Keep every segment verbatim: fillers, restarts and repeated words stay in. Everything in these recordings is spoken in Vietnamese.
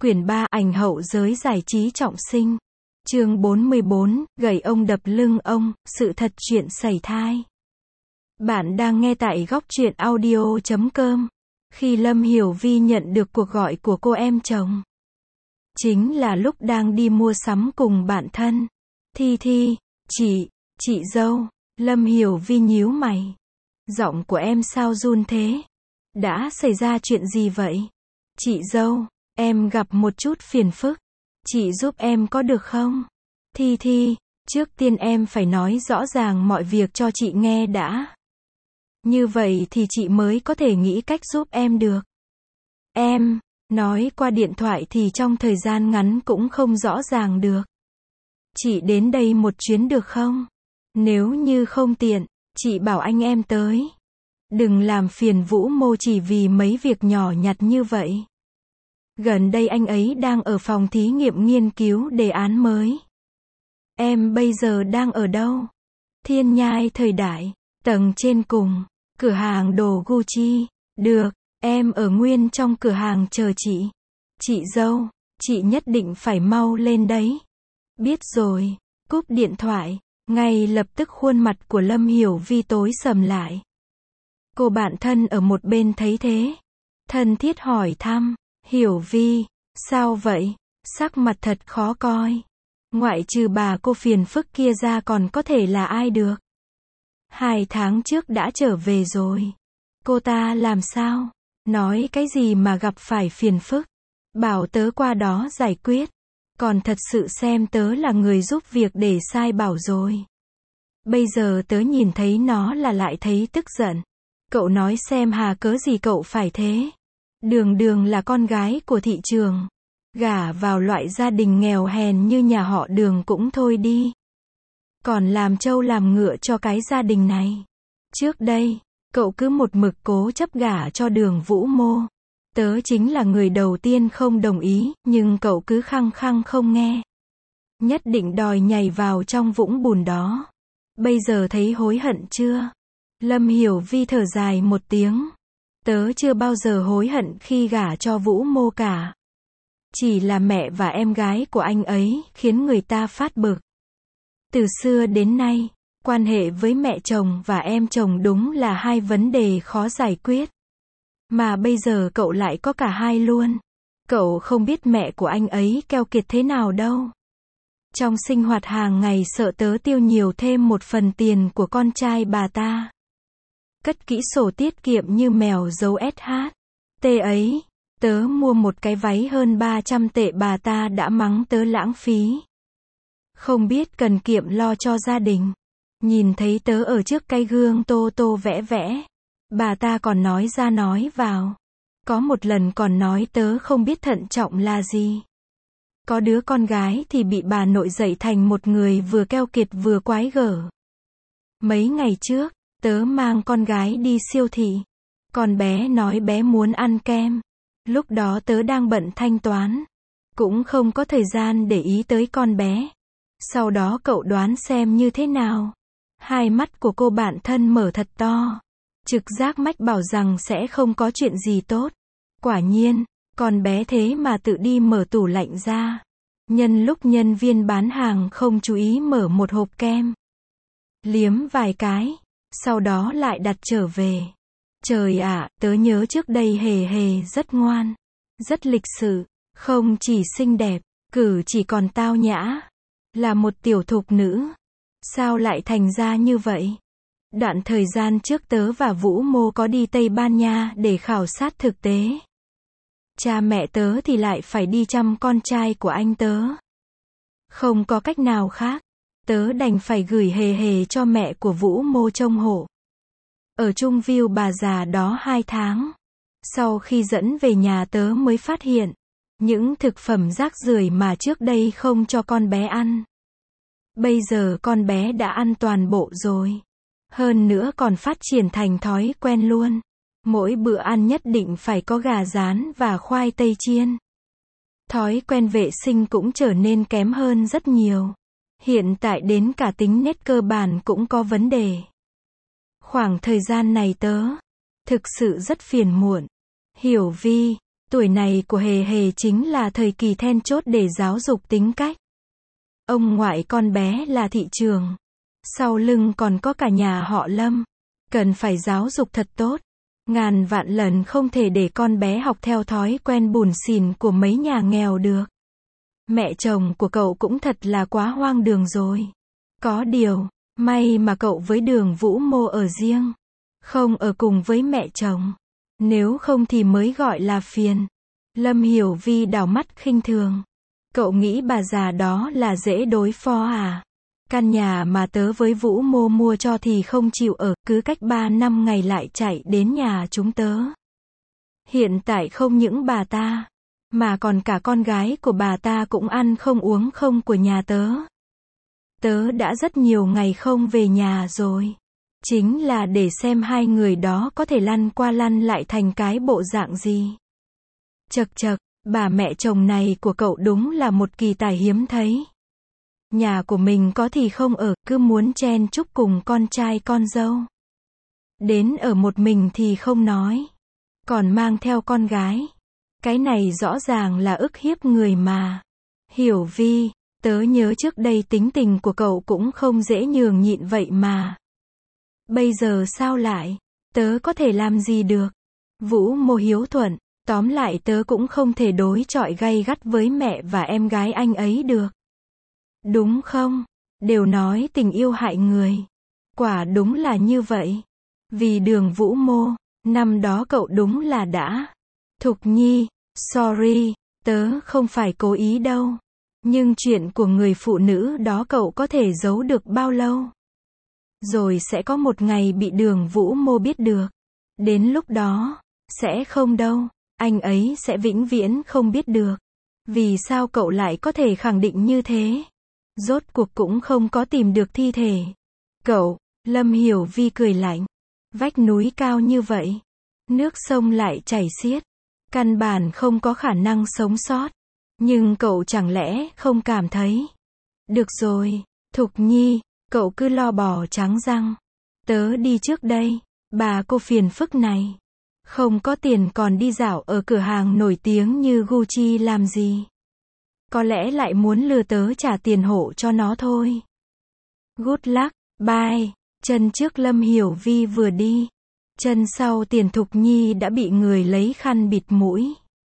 Quyển ba ảnh hậu giới giải trí trọng sinh. Chương bốn mươi bốn, gậy ông đập lưng ông, sự thật chuyện sảy thai. Bạn đang nghe tại góc truyện audio chấm com. Khi Lâm Hiểu Vi nhận được cuộc gọi của cô em chồng, chính là lúc đang đi mua sắm cùng bạn thân. Thi Thi, chị, chị dâu. Lâm Hiểu Vi nhíu mày. Giọng của em sao run thế? Đã xảy ra chuyện gì vậy? Chị dâu, em gặp một chút phiền phức. Chị giúp em có được không? Thi Thi, trước tiên em phải nói rõ ràng mọi việc cho chị nghe đã. Như vậy thì chị mới có thể nghĩ cách giúp em được. Em, nói qua điện thoại thì trong thời gian ngắn cũng không rõ ràng được. Chị đến đây một chuyến được không? Nếu như không tiện, chị bảo anh em tới. Đừng làm phiền Vũ Mô chỉ vì mấy việc nhỏ nhặt như vậy. Gần đây anh ấy đang ở phòng thí nghiệm nghiên cứu đề án mới. Em bây giờ đang ở đâu? Thiên Nhai Thời Đại, tầng trên cùng, cửa hàng đồ Gucci. Được, em ở nguyên trong cửa hàng chờ chị. Chị dâu, chị nhất định phải mau lên đấy. Biết rồi, cúp điện thoại, ngay lập tức khuôn mặt của Lâm Hiểu Vi tối sầm lại. Cô bạn thân ở một bên thấy thế, thân thiết hỏi thăm, Hiểu Vi, sao vậy? Sắc mặt thật khó coi. Ngoại trừ bà cô phiền phức kia ra còn có thể là ai được? Hai tháng trước đã trở về rồi. Cô ta làm sao? Nói cái gì mà gặp phải phiền phức? Bảo tớ qua đó giải quyết. Còn thật sự xem tớ là người giúp việc để sai bảo rồi. Bây giờ tớ nhìn thấy nó là lại thấy tức giận. Cậu nói xem hà cớ gì cậu phải thế? Đường Đường là con gái của thị trường. Gả vào loại gia đình nghèo hèn như nhà họ Đường cũng thôi đi. Còn làm trâu làm ngựa cho cái gia đình này. Trước đây, cậu cứ một mực cố chấp gả cho Đường Vũ Mô. Tớ chính là người đầu tiên không đồng ý, nhưng cậu cứ khăng khăng không nghe. Nhất định đòi nhảy vào trong vũng bùn đó. Bây giờ thấy hối hận chưa? Lâm Hiểu Vi thở dài một tiếng. Tớ chưa bao giờ hối hận khi gả cho Vũ Mô cả. Chỉ là mẹ và em gái của anh ấy khiến người ta phát bực. Từ xưa đến nay, quan hệ với mẹ chồng và em chồng đúng là hai vấn đề khó giải quyết. Mà bây giờ cậu lại có cả hai luôn. Cậu không biết mẹ của anh ấy keo kiệt thế nào đâu. Trong sinh hoạt hàng ngày sợ tớ tiêu nhiều thêm một phần tiền của con trai bà ta. Cất kỹ sổ tiết kiệm như mèo giấu ét hát. Tê ấy, tớ mua một cái váy hơn ba trăm tệ bà ta đã mắng tớ lãng phí. Không biết cần kiệm lo cho gia đình. Nhìn thấy tớ ở trước cái gương tô tô vẽ vẽ. Bà ta còn nói ra nói vào. Có một lần còn nói tớ không biết thận trọng là gì. Có đứa con gái thì bị bà nội dạy thành một người vừa keo kiệt vừa quái gở. Mấy ngày trước, tớ mang con gái đi siêu thị. Con bé nói bé muốn ăn kem. Lúc đó tớ đang bận thanh toán. Cũng không có thời gian để ý tới con bé. Sau đó cậu đoán xem như thế nào? Hai mắt của cô bạn thân mở thật to. Trực giác mách bảo rằng sẽ không có chuyện gì tốt. Quả nhiên, con bé thế mà tự đi mở tủ lạnh ra. Nhân lúc nhân viên bán hàng không chú ý mở một hộp kem. Liếm vài cái. Sau đó lại đặt trở về. Trời ạ, tớ nhớ trước đây Hề Hề rất ngoan. Rất lịch sự. Không chỉ xinh đẹp, cử chỉ còn tao nhã. Là một tiểu thục nữ. Sao lại thành ra như vậy? Đoạn thời gian trước tớ và Vũ Mô có đi Tây Ban Nha để khảo sát thực tế. Cha mẹ tớ thì lại phải đi chăm con trai của anh tớ. Không có cách nào khác. Tớ đành phải gửi Hề Hề cho mẹ của Vũ Mô trông hộ. Ở Trung View bà già đó hai tháng. Sau khi dẫn về nhà tớ mới phát hiện. Những thực phẩm rác rưởi mà trước đây không cho con bé ăn. Bây giờ con bé đã ăn toàn bộ rồi. Hơn nữa còn phát triển thành thói quen luôn. Mỗi bữa ăn nhất định phải có gà rán và khoai tây chiên. Thói quen vệ sinh cũng trở nên kém hơn rất nhiều. Hiện tại đến cả tính nết cơ bản cũng có vấn đề. Khoảng thời gian này tớ thực sự rất phiền muộn. Hiểu Vi, Tuổi này của Hề Hề chính là thời kỳ then chốt để giáo dục tính cách. Ông ngoại con bé là thị trường. Sau lưng còn có cả nhà họ Lâm. Cần phải giáo dục thật tốt. Ngàn vạn lần không thể để con bé học theo thói quen bủn xỉn của mấy nhà nghèo được. Mẹ chồng của cậu cũng thật là quá hoang đường rồi. Có điều, may mà cậu với Đường Vũ Mô ở riêng. Không ở cùng với mẹ chồng. Nếu không thì mới gọi là phiền. Lâm Hiểu Vi đảo mắt khinh thường. Cậu nghĩ bà già đó là dễ đối phó à? Căn nhà mà tớ với Vũ Mô mua cho thì không chịu ở, cứ cách ba năm ngày lại chạy đến nhà chúng tớ. Hiện tại không những bà ta, mà còn cả con gái của bà ta cũng ăn không uống không của nhà tớ. Tớ đã rất nhiều ngày không về nhà rồi. Chính là để xem hai người đó có thể lăn qua lăn lại thành cái bộ dạng gì. Chậc chậc, bà mẹ chồng này của cậu đúng là một kỳ tài hiếm thấy. Nhà của mình có thì không ở, cứ muốn chen chúc cùng con trai con dâu. Đến ở một mình thì không nói. Còn mang theo con gái. Cái này rõ ràng là ức hiếp người mà. Hiểu Vi, tớ nhớ trước đây tính tình của cậu cũng không dễ nhường nhịn vậy mà. Bây giờ sao lại? Tớ có thể làm gì được? Vũ Mô hiếu thuận. Tóm lại tớ cũng không thể đối chọi gay gắt với mẹ và em gái anh ấy được. Đúng không? Đều nói tình yêu hại người. Quả đúng là như vậy. Vì Đường Vũ Mô, năm đó cậu đúng là đã. Thục Nhi, sorry, tớ không phải cố ý đâu. Nhưng chuyện của người phụ nữ đó cậu có thể giấu được bao lâu? Rồi sẽ có một ngày bị Đường Vũ Mô biết được. Đến lúc đó, sẽ không đâu. Anh ấy sẽ vĩnh viễn không biết được. Vì sao cậu lại có thể khẳng định như thế? Rốt cuộc cũng không có tìm được thi thể. Cậu, Lâm Hiểu Vi cười lạnh. Vách núi cao như vậy. Nước sông lại chảy xiết. Căn bản không có khả năng sống sót. Nhưng cậu chẳng lẽ không cảm thấy? Được rồi, Thục Nhi, cậu cứ lo bò trắng răng. Tớ đi trước đây, bà cô phiền phức này. Không có tiền còn đi dạo ở cửa hàng nổi tiếng như Gucci làm gì? Có lẽ lại muốn lừa tớ trả tiền hộ cho nó thôi. Good luck, bye. Chân trước Lâm Hiểu Vi vừa đi. Chân sau Tiền Thục Nhi đã bị người lấy khăn bịt mũi.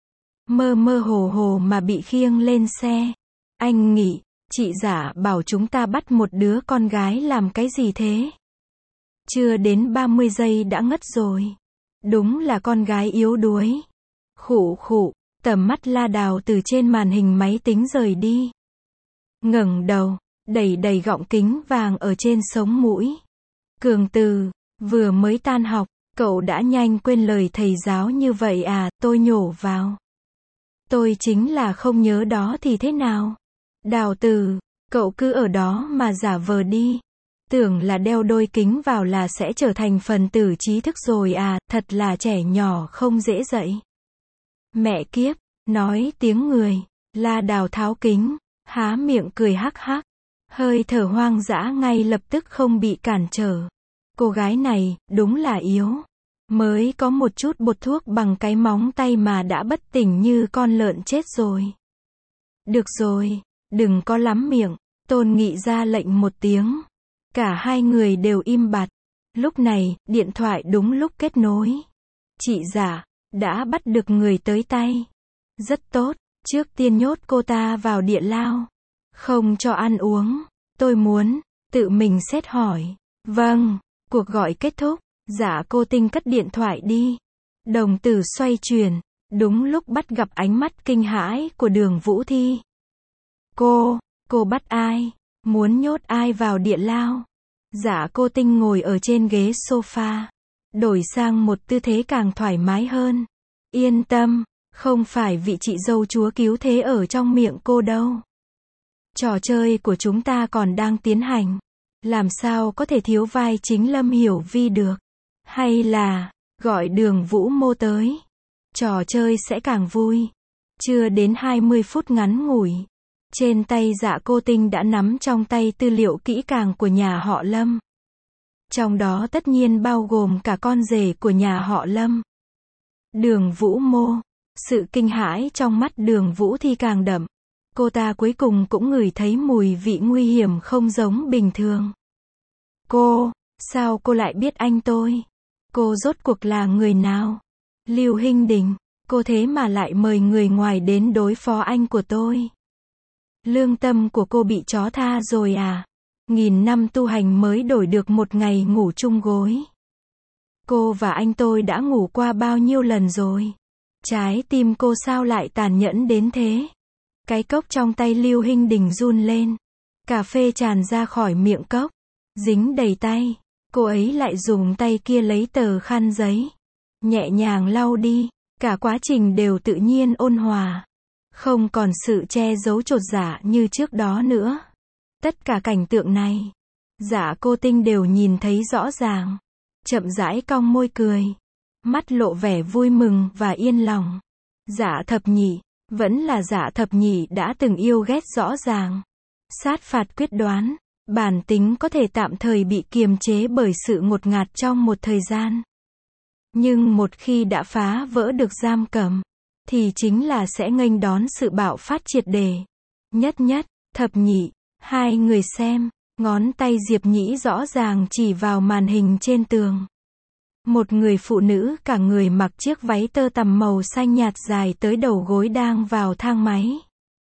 Mơ mơ hồ hồ mà bị khiêng lên xe. Anh Nghị, chị Giả bảo chúng ta bắt một đứa con gái làm cái gì thế? Chưa đến ba mươi giây đã ngất rồi. Đúng là con gái yếu đuối. Khụ khụ, tầm mắt La Đào từ trên màn hình máy tính rời đi. Ngẩng đầu, đẩy đầy gọng kính vàng ở trên sống mũi. Cường Từ, vừa mới tan học, cậu đã nhanh quên lời thầy giáo như vậy à, tôi nhổ vào. Tôi chính là không nhớ đó thì thế nào? Đào Từ, cậu cứ ở đó mà giả vờ đi. Tưởng là đeo đôi kính vào là sẽ trở thành phần tử trí thức rồi à, thật là trẻ nhỏ không dễ dạy. Mẹ kiếp, nói tiếng người. La Đào tháo kính, há miệng cười hắc hắc. Hơi thở hoang dã ngay lập tức không bị cản trở. Cô gái này, đúng là yếu. Mới có một chút bột thuốc bằng cái móng tay mà đã bất tỉnh như con lợn chết rồi. Được rồi, đừng có lắm miệng. Tôn Nghị ra lệnh một tiếng. Cả hai người đều im bặt. Lúc này, điện thoại đúng lúc kết nối. Chị Giả, đã bắt được người tới tay. Rất tốt, trước tiên nhốt cô ta vào địa lao. Không cho ăn uống. Tôi muốn, tự mình xét hỏi. Vâng, cuộc gọi kết thúc. Giả Cô Tinh cất điện thoại đi. Đồng tử xoay chuyển. Đúng lúc bắt gặp ánh mắt kinh hãi của Đường Vũ Thi. Cô, cô bắt ai? Muốn nhốt ai vào địa lao? Giả Cô Tinh ngồi ở trên ghế sofa. Đổi sang một tư thế càng thoải mái hơn. Yên tâm, không phải vị chị dâu chúa cứu thế ở trong miệng cô đâu. Trò chơi của chúng ta còn đang tiến hành. Làm sao có thể thiếu vai chính Lâm Hiểu Vi được? Hay là, gọi Đường Vũ Mô tới. Trò chơi sẽ càng vui. Chưa đến hai mươi phút ngắn ngủi. Trên tay Dạ Cô Tinh đã nắm trong tay tư liệu kỹ càng của nhà họ Lâm. Trong đó tất nhiên bao gồm cả con rể của nhà họ Lâm. Đường Vũ Mô. Sự kinh hãi trong mắt Đường Vũ Thi càng đậm. Cô ta cuối cùng cũng ngửi thấy mùi vị nguy hiểm không giống bình thường. Cô, sao cô lại biết anh tôi? Cô rốt cuộc là người nào? Lưu Hinh Đình, cô thế mà lại mời người ngoài đến đối phó anh của tôi. Lương tâm của cô bị chó tha rồi à? Nghìn năm tu hành mới đổi được một ngày ngủ chung gối. Cô và anh tôi đã ngủ qua bao nhiêu lần rồi? Trái tim cô sao lại tàn nhẫn đến thế? Cái cốc trong tay Lưu Hinh Đình run lên. Cà phê tràn ra khỏi miệng cốc. Dính đầy tay. Cô ấy lại dùng tay kia lấy tờ khăn giấy. Nhẹ nhàng lau đi. Cả quá trình đều tự nhiên ôn hòa. Không còn sự che giấu chột dạ như trước đó nữa. Tất cả cảnh tượng này, Dạ Cô Tinh đều nhìn thấy rõ ràng. Chậm rãi cong môi cười. Mắt lộ vẻ vui mừng và yên lòng. Dạ Thập Nhị, vẫn là Dạ Thập Nhị đã từng yêu ghét rõ ràng. Sát phạt quyết đoán, bản tính có thể tạm thời bị kiềm chế bởi sự ngột ngạt trong một thời gian. Nhưng một khi đã phá vỡ được giam cầm, thì chính là sẽ nghênh đón sự bạo phát triệt để. Nhất Nhất, Thập Nhị, hai người xem, ngón tay Diệp Nhĩ rõ ràng chỉ vào màn hình trên tường. Một người phụ nữ cả người mặc chiếc váy tơ tằm màu xanh nhạt dài tới đầu gối đang vào thang máy.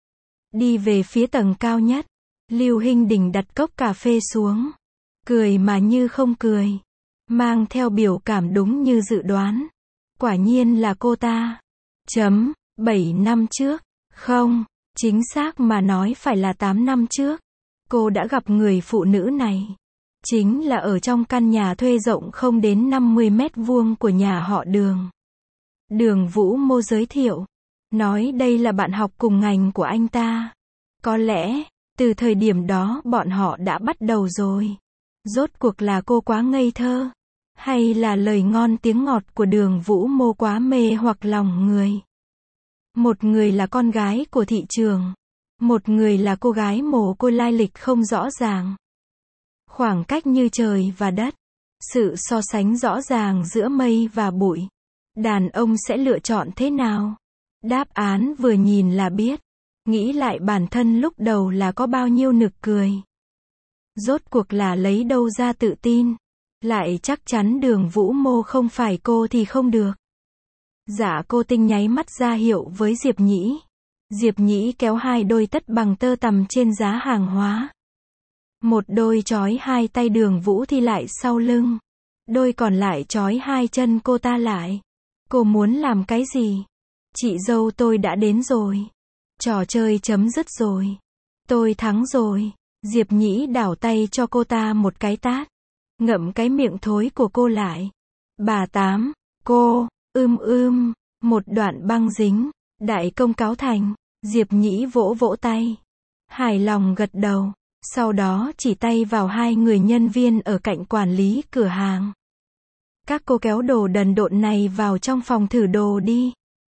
Đi về phía tầng cao nhất. Lưu Hinh Đình đặt cốc cà phê xuống. Cười mà như không cười. Mang theo biểu cảm đúng như dự đoán. Quả nhiên là cô ta. Chấm, bảy năm trước. Không, chính xác mà nói phải là tám năm trước. Cô đã gặp người phụ nữ này. Chính là ở trong căn nhà thuê rộng không đến năm mươi mét vuông của nhà họ Đường. Đường Vũ Mô giới thiệu. Nói đây là bạn học cùng ngành của anh ta. Có lẽ, từ thời điểm đó bọn họ đã bắt đầu rồi. Rốt cuộc là cô quá ngây thơ. Hay là lời ngon tiếng ngọt của Đường Vũ Mô quá mê hoặc lòng người. Một người là con gái của thị trường. Một người là cô gái mồ côi lai lịch không rõ ràng. Khoảng cách như trời và đất. Sự so sánh rõ ràng giữa mây và bụi. Đàn ông sẽ lựa chọn thế nào? Đáp án vừa nhìn là biết. Nghĩ lại bản thân lúc đầu là có bao nhiêu nực cười. Rốt cuộc là lấy đâu ra tự tin. Lại chắc chắn Đường Vũ Mô không phải cô thì không được. Dạ Cô Tinh nháy mắt ra hiệu với Diệp Nhĩ. Diệp Nhĩ kéo hai đôi tất bằng tơ tằm trên giá hàng hóa. Một đôi trói hai tay Đường Vũ Thi lại sau lưng. Đôi còn lại trói hai chân cô ta lại. Cô muốn làm cái gì? Chị dâu tôi đã đến rồi. Trò chơi chấm dứt rồi. Tôi thắng rồi. Diệp Nhĩ đảo tay cho cô ta một cái tát. Ngậm cái miệng thối của cô lại. Bà Tám, cô, ưm ưm, một đoạn băng dính. Đại công cáo thành. Diệp Nhĩ vỗ vỗ tay. Hài lòng gật đầu. Sau đó chỉ tay vào hai người nhân viên ở cạnh quản lý cửa hàng. Các cô kéo đồ đần độn này vào trong phòng thử đồ đi.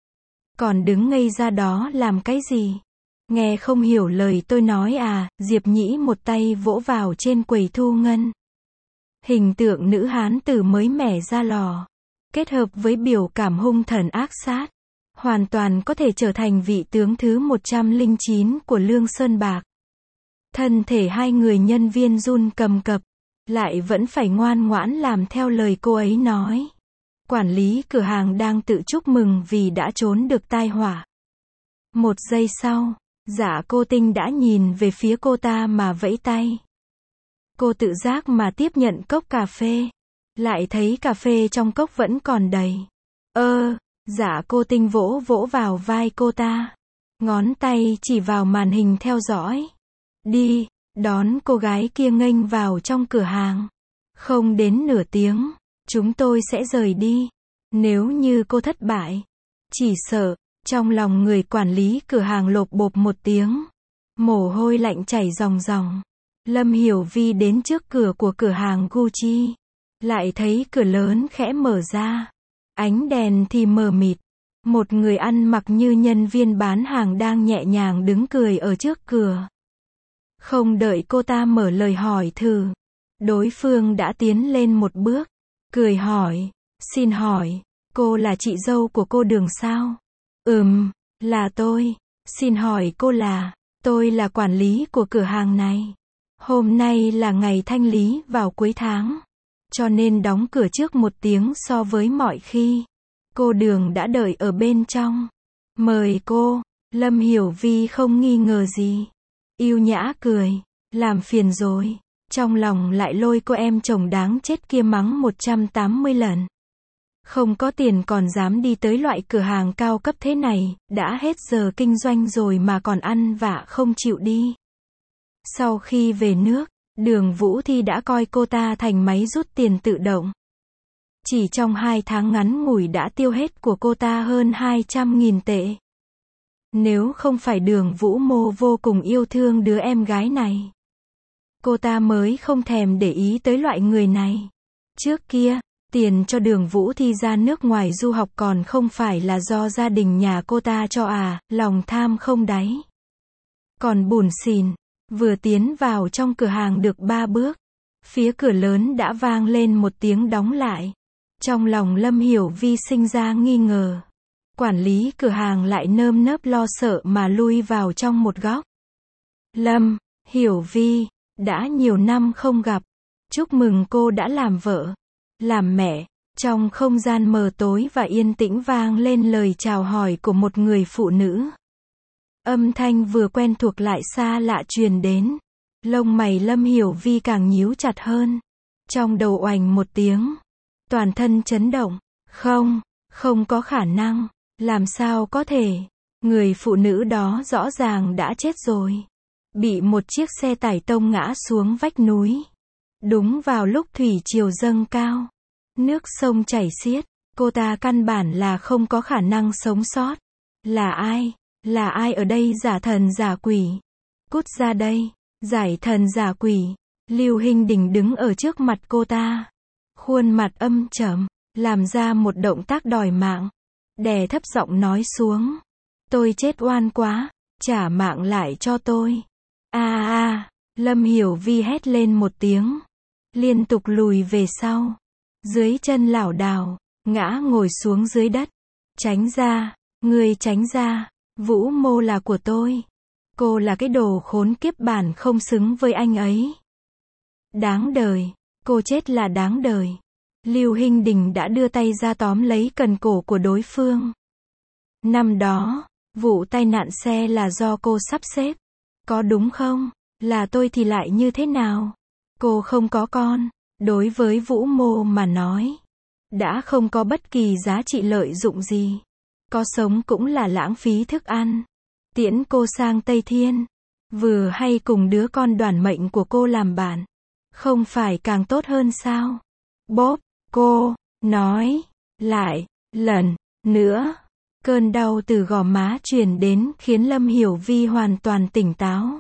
Còn đứng ngây ra đó làm cái gì? Nghe không hiểu lời tôi nói à? Diệp Nhĩ một tay vỗ vào trên quầy thu ngân. Hình tượng nữ hán tử mới mẻ ra lò. Kết hợp với biểu cảm hung thần ác sát. Hoàn toàn có thể trở thành vị tướng thứ một trăm lẻ chín của Lương Sơn Bạc. Thân thể hai người nhân viên run cầm cập. Lại vẫn phải ngoan ngoãn làm theo lời cô ấy nói. Quản lý cửa hàng đang tự chúc mừng vì đã trốn được tai họa. Một giây sau, Dạ Cô Tinh đã nhìn về phía cô ta mà vẫy tay. Cô tự giác mà tiếp nhận cốc cà phê. Lại thấy cà phê trong cốc vẫn còn đầy. Ơ, Dạ Cô Tinh vỗ vỗ vào vai cô ta. Ngón tay chỉ vào màn hình theo dõi. Đi, đón cô gái kia nghênh vào trong cửa hàng. Không đến nửa tiếng, chúng tôi sẽ rời đi. Nếu như cô thất bại, chỉ sợ, trong lòng người quản lý cửa hàng lộp bộp một tiếng. Mồ hôi lạnh chảy ròng ròng. Lâm Hiểu Vi đến trước cửa của cửa hàng Gucci. Lại thấy cửa lớn khẽ mở ra. Ánh đèn thì mờ mịt. Một người ăn mặc như nhân viên bán hàng đang nhẹ nhàng đứng cười ở trước cửa. Không đợi cô ta mở lời hỏi thử. Đối phương đã tiến lên một bước. Cười hỏi. Xin hỏi, cô là chị dâu của cô Đường sao? Ừm, là tôi. Xin hỏi cô là, tôi là quản lý của cửa hàng này. Hôm nay là ngày thanh lý vào cuối tháng, cho nên đóng cửa trước một tiếng so với mọi khi. Cô Đường đã đợi ở bên trong. Mời cô. Lâm Hiểu Vi không nghi ngờ gì. Yêu nhã cười. Làm phiền rồi. Trong lòng lại lôi cô em chồng đáng chết kia mắng một trăm tám mươi lần. Không có tiền còn dám đi tới loại cửa hàng cao cấp thế này, đã hết giờ kinh doanh rồi mà còn ăn vạ không chịu đi. Sau khi về nước, Đường Vũ Thi đã coi cô ta thành máy rút tiền tự động. Chỉ trong hai tháng ngắn ngủi đã tiêu hết của cô ta hơn hai trăm nghìn tệ. Nếu không phải Đường Vũ Mô vô cùng yêu thương đứa em gái này, cô ta mới không thèm để ý tới loại người này. Trước kia, tiền cho Đường Vũ Thi ra nước ngoài du học còn không phải là do gia đình nhà cô ta cho à, lòng tham không đáy. Còn bủn xỉn, vừa tiến vào trong cửa hàng được ba bước, phía cửa lớn đã vang lên một tiếng đóng lại. Trong lòng Lâm Hiểu Vi sinh ra nghi ngờ. Quản lý cửa hàng lại nơm nớp lo sợ mà lui vào trong một góc. Lâm Hiểu Vi, đã nhiều năm không gặp. Chúc mừng cô đã làm vợ, làm mẹ. Trong không gian mờ tối và yên tĩnh vang lên lời chào hỏi của một người phụ nữ. Âm thanh vừa quen thuộc lại xa lạ truyền đến. Lông mày Lâm Hiểu Vi càng nhíu chặt hơn. Trong đầu oành một tiếng. Toàn thân chấn động. Không, không có khả năng. Làm sao có thể? Người phụ nữ đó rõ ràng đã chết rồi. Bị một chiếc xe tải tông ngã xuống vách núi. Đúng vào lúc thủy triều dâng cao. Nước sông chảy xiết. Cô ta căn bản là không có khả năng sống sót. Là ai? Là ai ở đây giả thần giả quỷ? Cút ra đây. Giải thần giả quỷ. Lưu Hinh Đình đứng ở trước mặt cô ta. Khuôn mặt âm trầm. Làm ra một động tác đòi mạng. Đè thấp giọng nói xuống. Tôi chết oan quá. Trả mạng lại cho tôi. A a. Lâm Hiểu Vi hét lên một tiếng. Liên tục lùi về sau. Dưới chân lảo đảo. Ngã ngồi xuống dưới đất. Tránh ra. Ngươi tránh ra. Vũ Mô là của tôi. Cô là cái đồ khốn kiếp bản không xứng với anh ấy. Đáng đời. Cô chết là đáng đời. Lưu Hinh Đình đã đưa tay ra tóm lấy cần cổ của đối phương. Năm đó, vụ tai nạn xe là do cô sắp xếp. Có đúng không? Là tôi thì lại như thế nào? Cô không có con. Đối với Vũ Mô mà nói, đã không có bất kỳ giá trị lợi dụng gì. Có sống cũng là lãng phí thức ăn. Tiễn cô sang Tây Thiên. Vừa hay cùng đứa con đoản mệnh của cô làm bạn. Không phải càng tốt hơn sao? Bốp, cô, nói, lại, lần, nữa. Cơn đau từ gò má truyền đến khiến Lâm Hiểu Vi hoàn toàn tỉnh táo.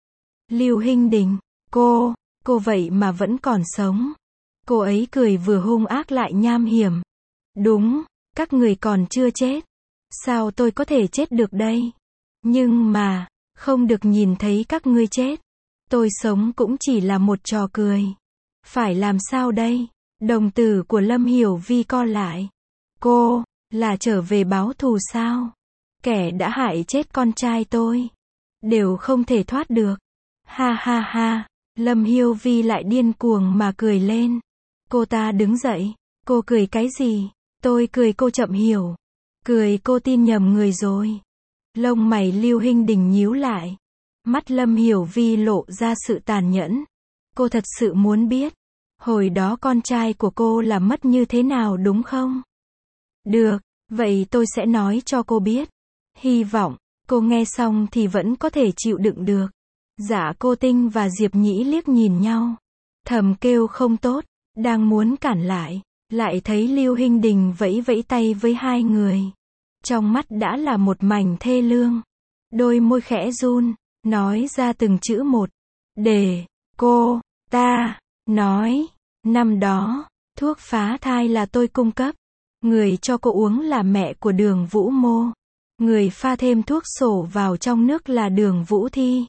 Lưu Hinh Đình, cô, cô vậy mà vẫn còn sống. Cô ấy cười vừa hung ác lại nham hiểm. Đúng, các người còn chưa chết. Sao tôi có thể chết được đây? Nhưng mà, không được nhìn thấy các ngươi chết. Tôi sống cũng chỉ là một trò cười. Phải làm sao đây? Đồng tử của Lâm Hiểu Vi co lại. Cô, là trở về báo thù sao? Kẻ đã hại chết con trai tôi. Đều không thể thoát được. Ha ha ha. Lâm Hiểu Vi lại điên cuồng mà cười lên. Cô ta đứng dậy. Cô cười cái gì? Tôi cười cô chậm hiểu. Cười cô tin nhầm người rồi. Lông mày Lưu Hinh Đình nhíu lại. Mắt Lâm Hiểu Vi lộ ra sự tàn nhẫn. Cô thật sự muốn biết. Hồi đó con trai của cô là mất như thế nào đúng không? Được, vậy tôi sẽ nói cho cô biết. Hy vọng, cô nghe xong thì vẫn có thể chịu đựng được. Dạ Cô Tinh và Diệp Nhĩ liếc nhìn nhau. Thầm kêu không tốt, đang muốn cản lại. Lại thấy Lưu Hinh Đình vẫy vẫy tay với hai người. Trong mắt đã là một mảnh thê lương. Đôi môi khẽ run, nói ra từng chữ một. Để, cô, ta, nói, năm đó, thuốc phá thai là tôi cung cấp. Người cho cô uống là mẹ của Đường Vũ Mô. Người pha thêm thuốc sổ vào trong nước là Đường Vũ Thi.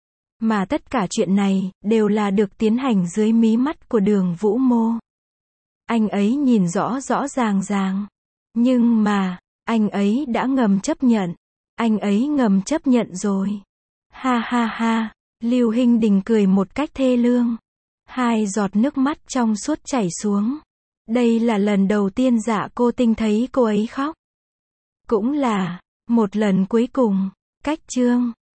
Mà tất cả chuyện này, đều là được tiến hành dưới mí mắt của Đường Vũ Mô. Anh ấy nhìn rõ rõ ràng ràng. Nhưng mà, Anh ấy đã ngầm chấp nhận. Anh ấy ngầm chấp nhận rồi. Ha ha ha. Lưu Hinh Đình cười một cách thê lương. Hai giọt nước mắt trong suốt chảy xuống. Đây là lần đầu tiên Dạ Cô Tinh thấy cô ấy khóc. Cũng là một lần cuối cùng. Cách chương